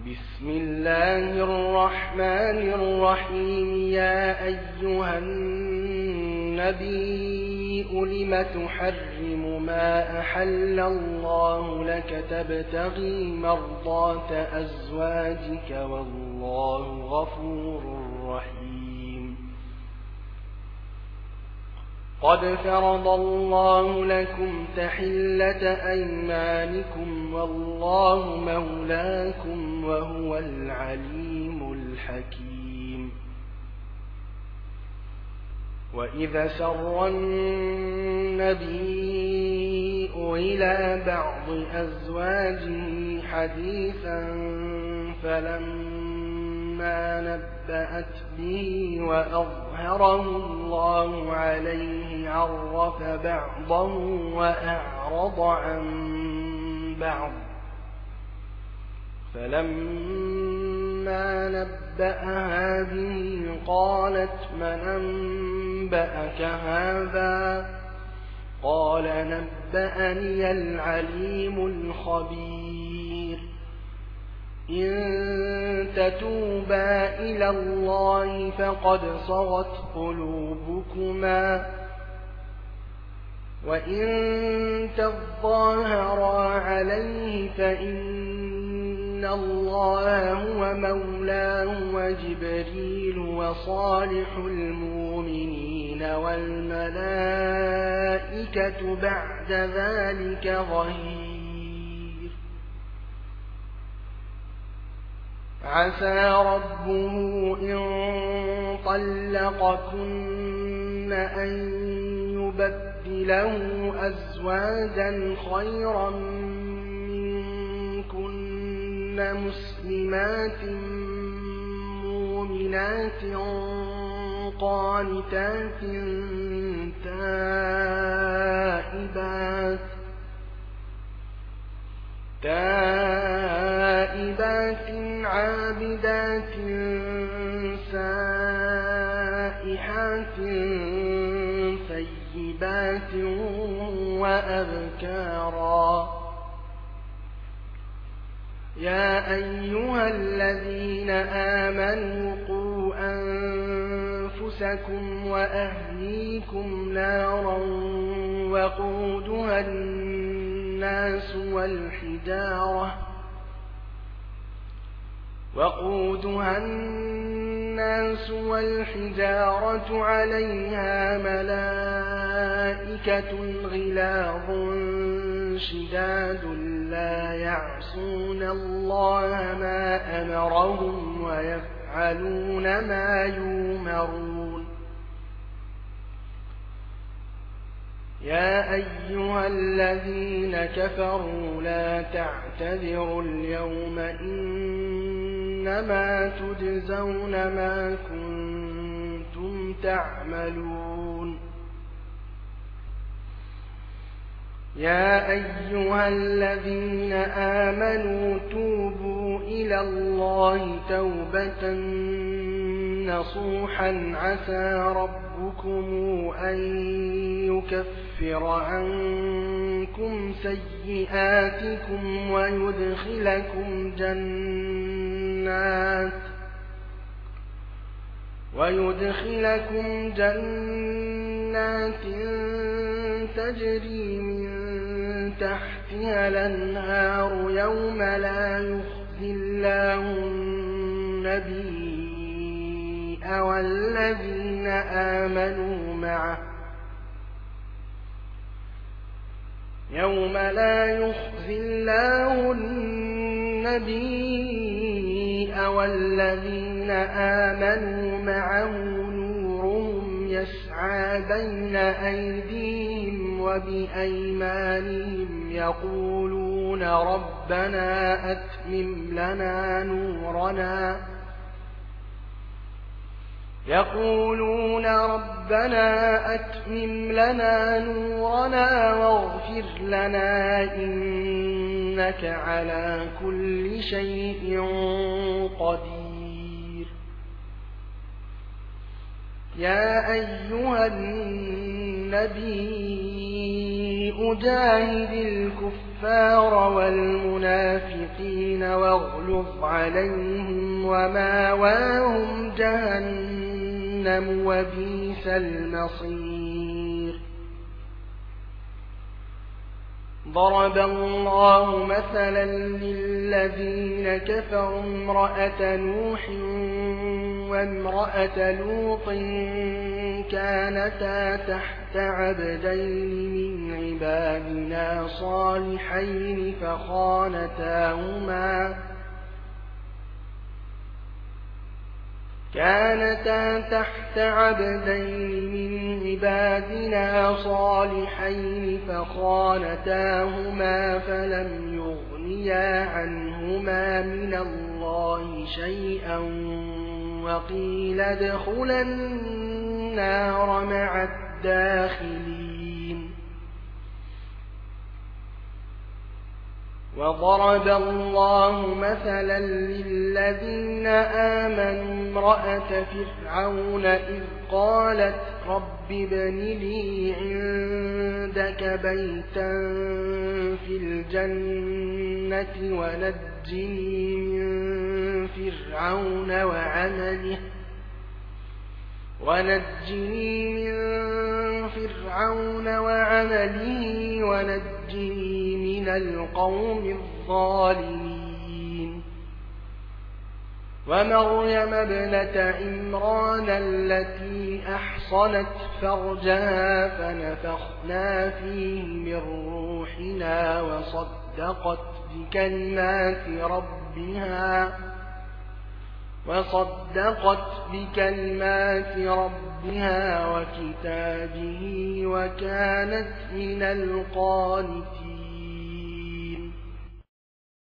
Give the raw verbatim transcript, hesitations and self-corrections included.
بسم الله الرحمن الرحيم. يا أيها النبي لم تحرم ما أحل الله لك تبتغي مرضات أزواجك والله غفور رحيم. قد فرض الله لكم تحلة أيمانكم والله مولاكم وهو العليم الحكيم. وإذا سر النبي إلى بعض أزواجه حديثا فلما نبأت به وأظهره الله عليه عرف بعضه وأعرض عن بعض، فلما نبأها به قالت من أنبأك هذا؟ قال نبأني العليم الخبير. إن تتوبا إلى الله فقد صغت قلوبكما، وإن تظاهرا عليه فإن الله هو مولاه وجبريل وصالح المؤمنين والملائكة بعد ذلك ظهير. عسى ربه إن طلقكن أن يبدله أزواجا خيرا منكن مسلمات مؤمنات قانتات تائبات تائبات عابدات سائحات ثيبات وأبكارا. يا أيها الذين آمنوا قوا أنفسكم وأهليكم نارا وقودها الناس والحجارة وقودها الناس والحجارة عليها ملائكة غلاظ شداد لا يعصون الله ما أمرهم ويفعلون ما يؤمرون. يا أيها الذين كفروا لا تعتذروا اليوم إنما تجزون ما كنتم تعملون. يا أيها الذين آمنوا توبوا إلى الله توبة نصوحا عسى ربكم أن يكفر عنكم سيئاتكم ويدخلكم جنات ويدخلكم جنات تجري من تحتها الأنهار يوم لا يخزي الله النبي والذين آمنوا معه يوم لا يخزي الله النبي والذين آمنوا معه نورهم يسعى بين أيديهم وبأيمانهم يقولون ربنا أتمم لنا نورنا يقولون ربنا أتمم لنا نورنا واغفر لنا إنك على كل شيء قدير. يا أيها النبي أجاهد الكفار والمنافقين واغلظ عليهم وماواهم جهنم وبئس المصير. ضرب الله مثلا للذين كفروا امرأة نوح وامرأة لوط كانتا تحت عبدين من عبادنا صالحين فخانتاهما كانتا تحت عبدين من عبادنا صالحين فخانتاهما فلم يغنيا عنهما من الله شيئا وقيل ادخلا النار مع الداخلين. وضرب الله مثلا للذين آمنوا امرأة فرعون إذ قالت رب ابن لي عندك بيتا في الجنة ونجني من فرعون وعمله ونجني من فرعون وعمله ونجني من القوم الظالمين. ومريم ابنة عمران التي أحصنت فرجها فنفخنا فيه من روحنا وصدقت بكلمات ربها وصدقت بكلمات ربها وكتابه وكانت من القانتين.